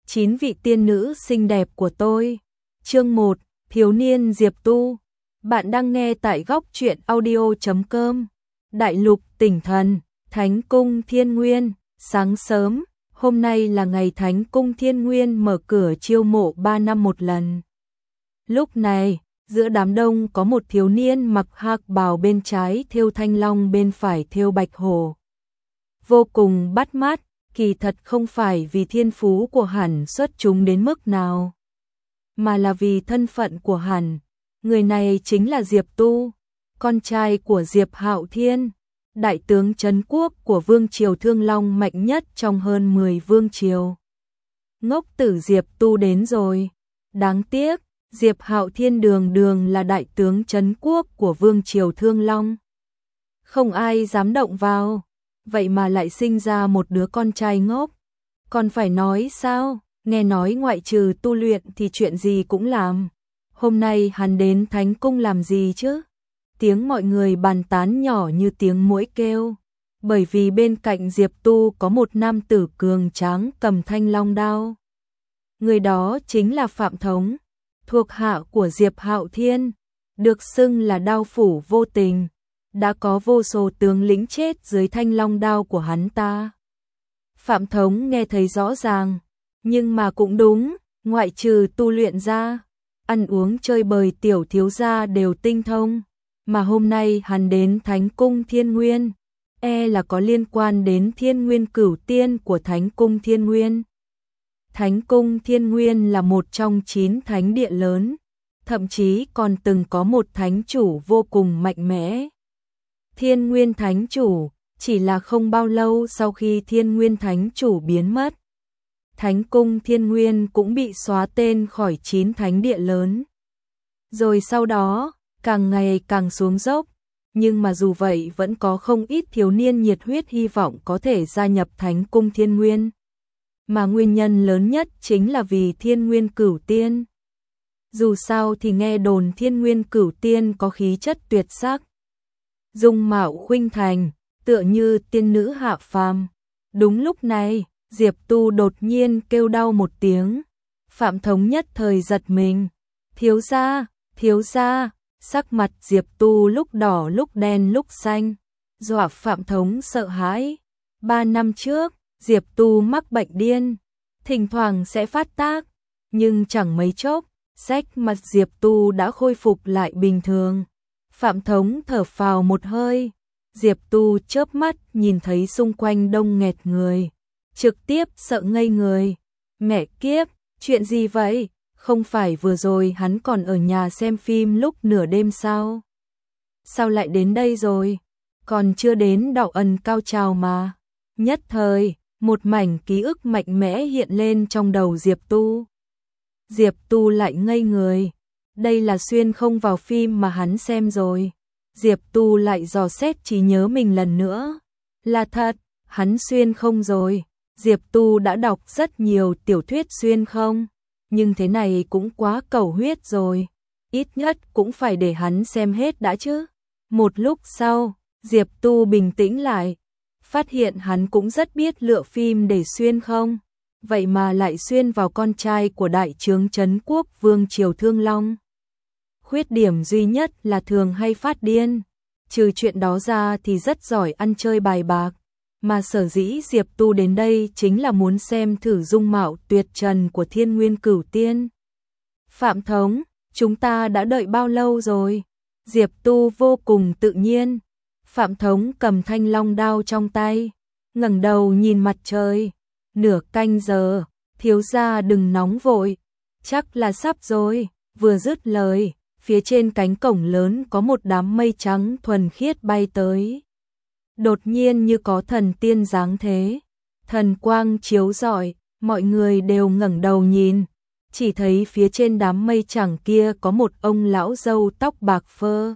9 vị tiên nữ xinh đẹp của tôi. Chương 1, Thiếu niên Diệp Tu. Bạn đang nghe tại góc truyện audio.com. Đại lục Tỉnh Thần, Thánh cung Thiên Nguyên. Sáng sớm, hôm nay là ngày Thánh cung Thiên Nguyên mở cửa chiêu mộ 3 năm một lần. Lúc này, giữa đám đông có một thiếu niên mặc hắc bào, bên trái thêu thanh long, bên phải thêu bạch hổ. Vô cùng bắt mắt, kỳ thật không phải vì thiên phú của hắn xuất chúng đến mức nào, mà là vì thân phận của hắn. Người này chính là Diệp Tu, con trai của Diệp Hạo Thiên, đại tướng trấn quốc của vương triều Thương Long mạnh nhất trong hơn 10 vương triều. Ngốc tử Diệp Tu đến rồi. Đáng tiếc, Diệp Hạo Thiên đường đường là đại tướng trấn quốc của vương triều Thương Long. Không ai dám động vào, vậy mà lại sinh ra một đứa con trai ngốc. Còn phải nói sao, nghe nói ngoại trừ tu luyện thì chuyện gì cũng làm. Hôm nay hắn đến Thánh cung làm gì chứ? Tiếng mọi người bàn tán nhỏ như tiếng muỗi kêu, bởi vì bên cạnh Diệp Tu có một nam tử cường tráng cầm thanh long đao. Người đó chính là Phạm Thống, thuộc hạ của Diệp Hạo Thiên, được xưng là đao phủ vô tình. Đã có vô số tướng lĩnh chết dưới thanh long đao của hắn ta. Phạm Thống nghe thấy rõ ràng, nhưng mà cũng đúng, ngoại trừ tu luyện ra, ăn uống chơi bời tiểu thiếu gia đều tinh thông, mà hôm nay hắn đến Thánh cung Thiên Nguyên, là có liên quan đến Thiên Nguyên Cửu Tiên của Thánh cung Thiên Nguyên. Thánh cung Thiên Nguyên là một trong 9 thánh địa lớn, thậm chí còn từng có một thánh chủ vô cùng mạnh mẽ. Thiên Nguyên Thánh Chủ, chỉ là không bao lâu sau khi Thiên Nguyên Thánh Chủ biến mất, Thánh cung Thiên Nguyên cũng bị xóa tên khỏi 9 thánh địa lớn. Rồi sau đó, càng ngày càng xuống dốc, nhưng mà dù vậy vẫn có không ít thiếu niên nhiệt huyết hy vọng có thể gia nhập Thánh cung Thiên Nguyên. Mà nguyên nhân lớn nhất chính là vì Thiên Nguyên Cửu Tiên. Dù sao thì nghe đồn Thiên Nguyên Cửu Tiên có khí chất tuyệt sắc, dung mạo khuynh thành, tựa như tiên nữ hạ phàm. Đúng lúc này, Diệp Tu đột nhiên kêu đau một tiếng. Phạm Thống nhất thời giật mình. Thiếu gia, sắc mặt Diệp Tu lúc đỏ lúc đen lúc xanh, dọa Phạm Thống sợ hãi. 3 năm trước, Diệp Tu mắc bệnh điên, thỉnh thoảng sẽ phát tác, nhưng chẳng mấy chốc, sắc mặt Diệp Tu đã khôi phục lại bình thường. Phạm Thống thở phào một hơi, Diệp Tu chớp mắt nhìn thấy xung quanh đông nghẹt người, trực tiếp sợ ngây người. Mẹ kiếp, chuyện gì vậy? Không phải vừa rồi hắn còn ở nhà xem phim lúc nửa đêm sao? Sao lại đến đây rồi? Còn chưa đến đạo ân cao trào mà. Nhất thời, một mảnh ký ức mạnh mẽ hiện lên trong đầu Diệp Tu. Diệp Tu lại ngây người. Đây là xuyên không vào phim mà hắn xem rồi. Diệp Tu lại dò xét trí nhớ mình lần nữa. Là thật, hắn xuyên không rồi. Diệp Tu đã đọc rất nhiều tiểu thuyết xuyên không, nhưng thế này cũng quá cầu huyết rồi. Ít nhất cũng phải để hắn xem hết đã chứ. Một lúc sau, Diệp Tu bình tĩnh lại, phát hiện hắn cũng rất biết lựa phim để xuyên không. Vậy mà lại xuyên vào con trai của đại tướng trấn quốc vương triều Thương Long. Khuyết điểm duy nhất là thường hay phát điên, trừ chuyện đó ra thì rất giỏi ăn chơi bài bạc, mà sở dĩ Diệp Tu đến đây chính là muốn xem thử dung mạo tuyệt trần của Thiên Nguyên Cửu Tiên. Phạm Thống, chúng ta đã đợi bao lâu rồi? Diệp Tu vô cùng tự nhiên. Phạm Thống cầm thanh long đao trong tay, ngẩng đầu nhìn mặt trời. Nửa canh giờ, thiếu gia đừng nóng vội, chắc là sắp rồi. Vừa dứt lời, phía trên cánh cổng lớn có một đám mây trắng thuần khiết bay tới. Đột nhiên như có thần tiên giáng thế, thần quang chiếu rọi, mọi người đều ngẩng đầu nhìn, chỉ thấy phía trên đám mây trắng kia có một ông lão râu tóc bạc phơ,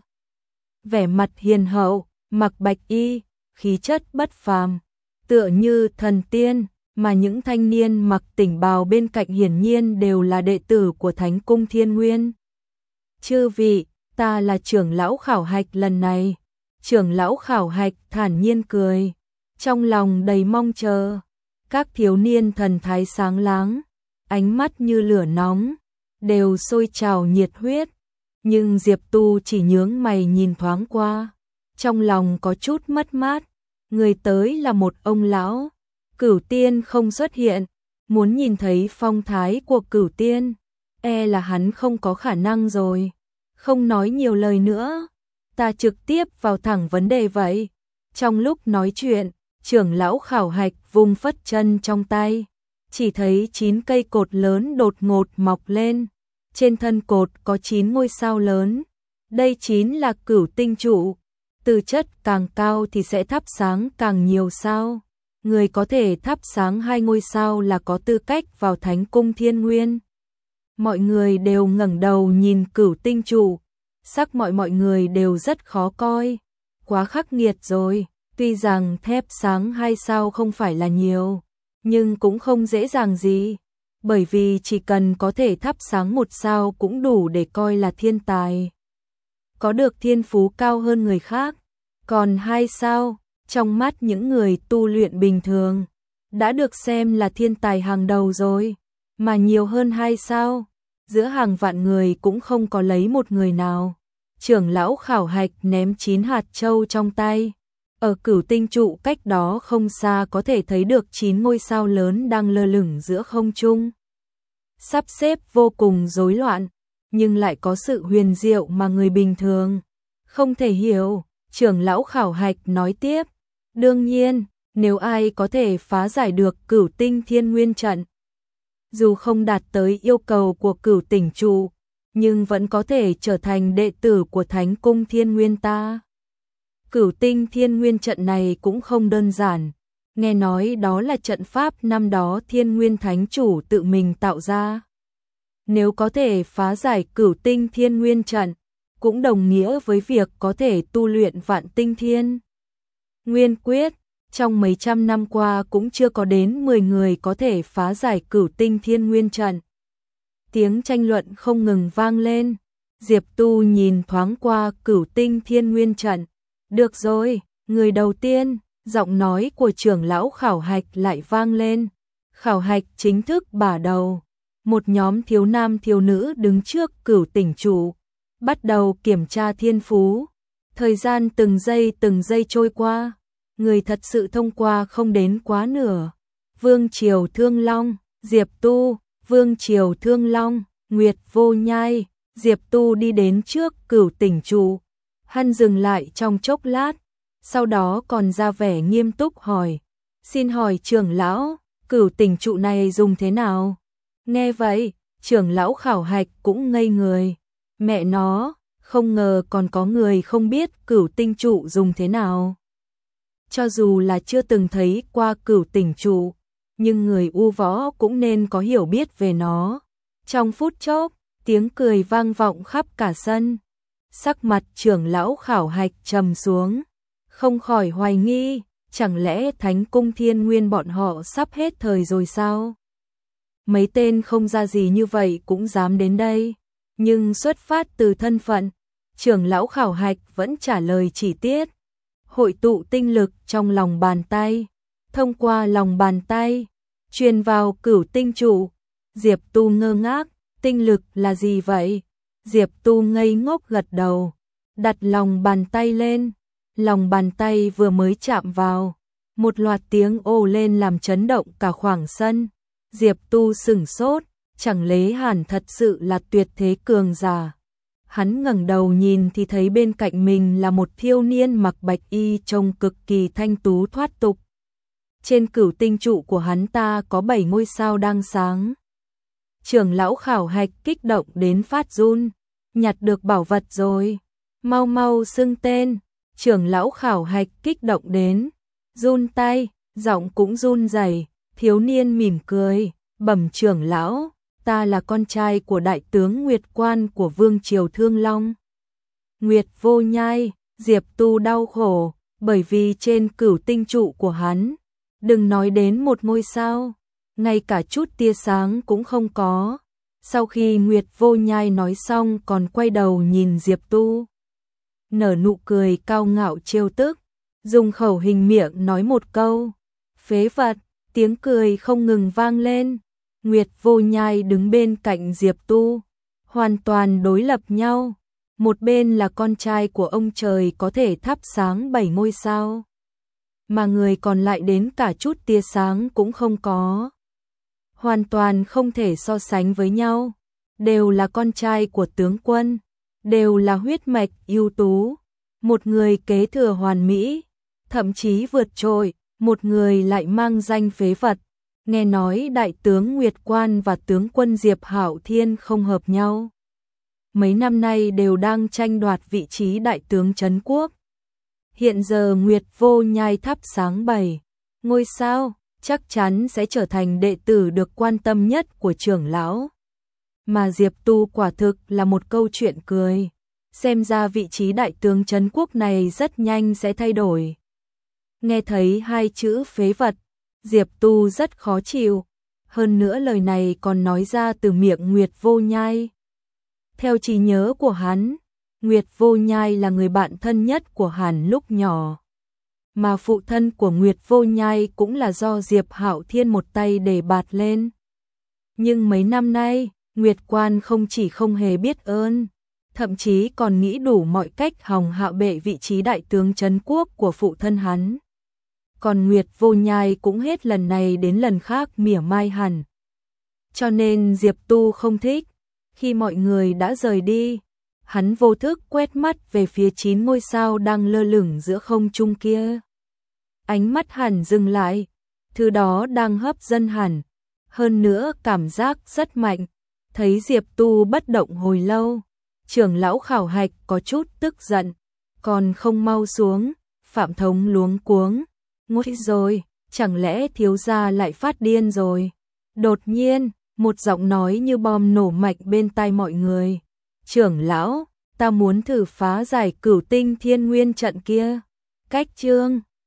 vẻ mặt hiền hậu, mặc bạch y, khí chất bất phàm, tựa như thần tiên, mà những thanh niên mặc tỉnh bào bên cạnh hiển nhiên đều là đệ tử của Thánh cung Thiên Nguyên. Chư vị, ta là trưởng lão khảo hạch lần này. Trưởng lão khảo hạch thản nhiên cười, trong lòng đầy mong chờ. Các thiếu niên thần thái sáng láng, ánh mắt như lửa nóng, đều sôi trào nhiệt huyết. Nhưng Diệp Tu chỉ nhướng mày nhìn thoáng qua, trong lòng có chút mất mát. Người tới là một ông lão, Cửu Tiên không xuất hiện, muốn nhìn thấy phong thái của Cửu Tiên, e là hắn không có khả năng rồi. Không nói nhiều lời nữa, ta trực tiếp vào thẳng vấn đề vậy. Trong lúc nói chuyện, trưởng lão Khảo Hạch vung phất chân trong tay, chỉ thấy 9 cây cột lớn đột ngột mọc lên. Trên thân cột có 9 ngôi sao lớn. Đây 9 là cửu tinh trụ. Tư chất càng cao thì sẽ thắp sáng càng nhiều sao. Người có thể thắp sáng 2 ngôi sao là có tư cách vào Thánh Cung Thiên Nguyên. Mọi người đều ngẩng đầu nhìn cửu tinh trụ. Sắc mọi người đều rất khó coi. Quá khắc nghiệt rồi. Tuy rằng thép sáng 2 sao không phải là nhiều, nhưng cũng không dễ dàng gì. Bởi vì chỉ cần có thể thắp sáng 1 sao cũng đủ để coi là thiên tài. Có được thiên phú cao hơn người khác. Còn 2 sao, trong mắt những người tu luyện bình thường, đã được xem là thiên tài hàng đầu rồi. Mà nhiều hơn 2 sao, giữa hàng vạn người cũng không có lấy một người nào. Trưởng lão Khảo Hạch ném 9 hạt châu trong tay. Ở cửu tinh trụ cách đó không xa có thể thấy được 9 ngôi sao lớn đang lơ lửng giữa không trung. Sắp xếp vô cùng rối loạn, nhưng lại có sự huyền diệu mà người bình thường không thể hiểu. Trưởng lão Khảo Hạch nói tiếp, đương nhiên, nếu ai có thể phá giải được cửu tinh thiên nguyên trận, dù không đạt tới yêu cầu của cửu tỉnh trụ, nhưng vẫn có thể trở thành đệ tử của Thánh Cung Thiên Nguyên ta. Cửu tinh thiên nguyên trận này cũng không đơn giản, nghe nói đó là trận pháp năm đó Thiên Nguyên Thánh Chủ tự mình tạo ra. Nếu có thể phá giải cửu tinh thiên nguyên trận, cũng đồng nghĩa với việc có thể tu luyện vạn tinh thiên nguyên quyết. Trong mấy trăm năm qua cũng chưa có đến 10 người có thể phá giải cửu tinh thiên nguyên trận. Tiếng tranh luận không ngừng vang lên. Diệp Tu nhìn thoáng qua cửu tinh thiên nguyên trận. Được rồi, người đầu tiên, giọng nói của trưởng lão Khảo Hạch lại vang lên. Khảo Hạch chính thức bả đầu. Một nhóm thiếu nam thiếu nữ đứng trước cửu tỉnh trụ, bắt đầu kiểm tra thiên phú. Thời gian từng giây trôi qua, người thật sự thông qua không đến quá nửa. Vương Triều Thương Long, Diệp Tu, Vương Triều Thương Long, Nguyệt Vô Nhai. Diệp Tu đi đến trước cửu tỉnh trụ. Hắn dừng lại trong chốc lát, sau đó còn ra vẻ nghiêm túc hỏi. Xin hỏi trưởng lão, cửu tỉnh trụ này dùng thế nào? Nghe vậy, trưởng lão Khảo Hạch cũng ngây người. Mẹ nó, không ngờ còn có người không biết cửu tinh trụ dùng thế nào. Cho dù là chưa từng thấy qua cửu tỉnh trụ, nhưng người u võ cũng nên có hiểu biết về nó. Trong phút chốc, tiếng cười vang vọng khắp cả sân. Sắc mặt trưởng lão Khảo Hạch trầm xuống, không khỏi hoài nghi, chẳng lẽ Thánh Cung Thiên Nguyên bọn họ sắp hết thời rồi sao? Mấy tên không ra gì như vậy cũng dám đến đây, nhưng xuất phát từ thân phận, trưởng lão Khảo Hạch vẫn trả lời chi tiết. Hội tụ tinh lực trong lòng bàn tay, thông qua lòng bàn tay, truyền vào cửu tinh trụ. Diệp Tu ngơ ngác, tinh lực là gì vậy? Diệp Tu ngây ngốc gật đầu, đặt lòng bàn tay lên. Lòng bàn tay vừa mới chạm vào, một loạt tiếng ồ lên làm chấn động cả khoảng sân. Diệp Tu sửng sốt, chẳng lẽ hẳn thật sự là tuyệt thế cường giả. Hắn ngẩng đầu nhìn thì thấy bên cạnh mình là một thiếu niên mặc bạch y trông cực kỳ thanh tú thoát tục. Trên cửu tinh trụ của hắn ta có 7 ngôi sao đang sáng. Trưởng lão Khảo Hạch kích động đến phát run, nhặt được bảo vật rồi, mau mau xưng tên. Trưởng lão Khảo Hạch kích động đến run tay, giọng cũng run rẩy. Thiếu niên mỉm cười, bẩm trưởng lão, ta là con trai của đại tướng Nguyệt Quan của Vương Triều Thương Long. Nguyệt Vô Nhai. Diệp Tu đau khổ, bởi vì trên cửu tinh trụ của hắn, đừng nói đến một ngôi sao, ngay cả chút tia sáng cũng không có. Sau khi Nguyệt Vô Nhai nói xong còn quay đầu nhìn Diệp Tu, nở nụ cười cao ngạo trêu tức, dùng khẩu hình miệng nói một câu, phế vật. Tiếng cười không ngừng vang lên. Nguyệt Vô Nhai đứng bên cạnh Diệp Tu, hoàn toàn đối lập nhau. Một bên là con trai của ông trời có thể thắp sáng 7 ngôi sao, mà người còn lại đến cả chút tia sáng cũng không có. Hoàn toàn không thể so sánh với nhau, đều là con trai của tướng quân, đều là huyết mạch ưu tú, một người kế thừa hoàn mỹ, thậm chí vượt trội, một người lại mang danh phế vật. Nghe nói đại tướng Nguyệt Quan và tướng quân Diệp Hạo Thiên không hợp nhau. Mấy năm nay đều đang tranh đoạt vị trí đại tướng trấn quốc. Hiện giờ Nguyệt Vô Nhai thắp sáng 7 ngôi sao, chắc chắn sẽ trở thành đệ tử được quan tâm nhất của trưởng lão. Mà Diệp Tu quả thực là một câu chuyện cười. Xem ra vị trí đại tướng trấn quốc này rất nhanh sẽ thay đổi. Nghe thấy hai chữ phế vật, Diệp Tu rất khó chịu. Hơn nữa lời này còn nói ra từ miệng Nguyệt Vô Nhai. Theo trí nhớ của hắn, Nguyệt Vô Nhai là người bạn thân nhất của hắn lúc nhỏ. Mà phụ thân của Nguyệt Vô Nhai cũng là do Diệp Hạo Thiên một tay đề bạt lên. Nhưng mấy năm nay, Nguyệt Quan không chỉ không hề biết ơn, thậm chí còn nghĩ đủ mọi cách hòng hạ bệ vị trí đại tướng trấn quốc của phụ thân hắn. Còn Nguyệt Vô Nhai cũng hết lần này đến lần khác mỉa mai hẳn. Cho nên Diệp Tu không thích. Khi mọi người đã rời đi, hắn vô thức quét mắt về phía 9 ngôi sao đang lơ lửng giữa không trung kia. Ánh mắt hẳn dừng lại, thứ đó đang hấp dẫn hẳn. Hơn nữa cảm giác rất mạnh, thấy Diệp Tu bất động hồi lâu. Trưởng lão khảo hạch có chút tức giận, còn không mau xuống, Phạm Thống luống cuống. Ngôi rồi, chẳng lẽ thiếu gia lại phát điên rồi? Đột nhiên, một giọng nói như bom nổ mạnh bên tai mọi người. Trưởng lão, ta muốn thử phá giải Cửu Tinh Thiên Nguyên trận kia. Cách chương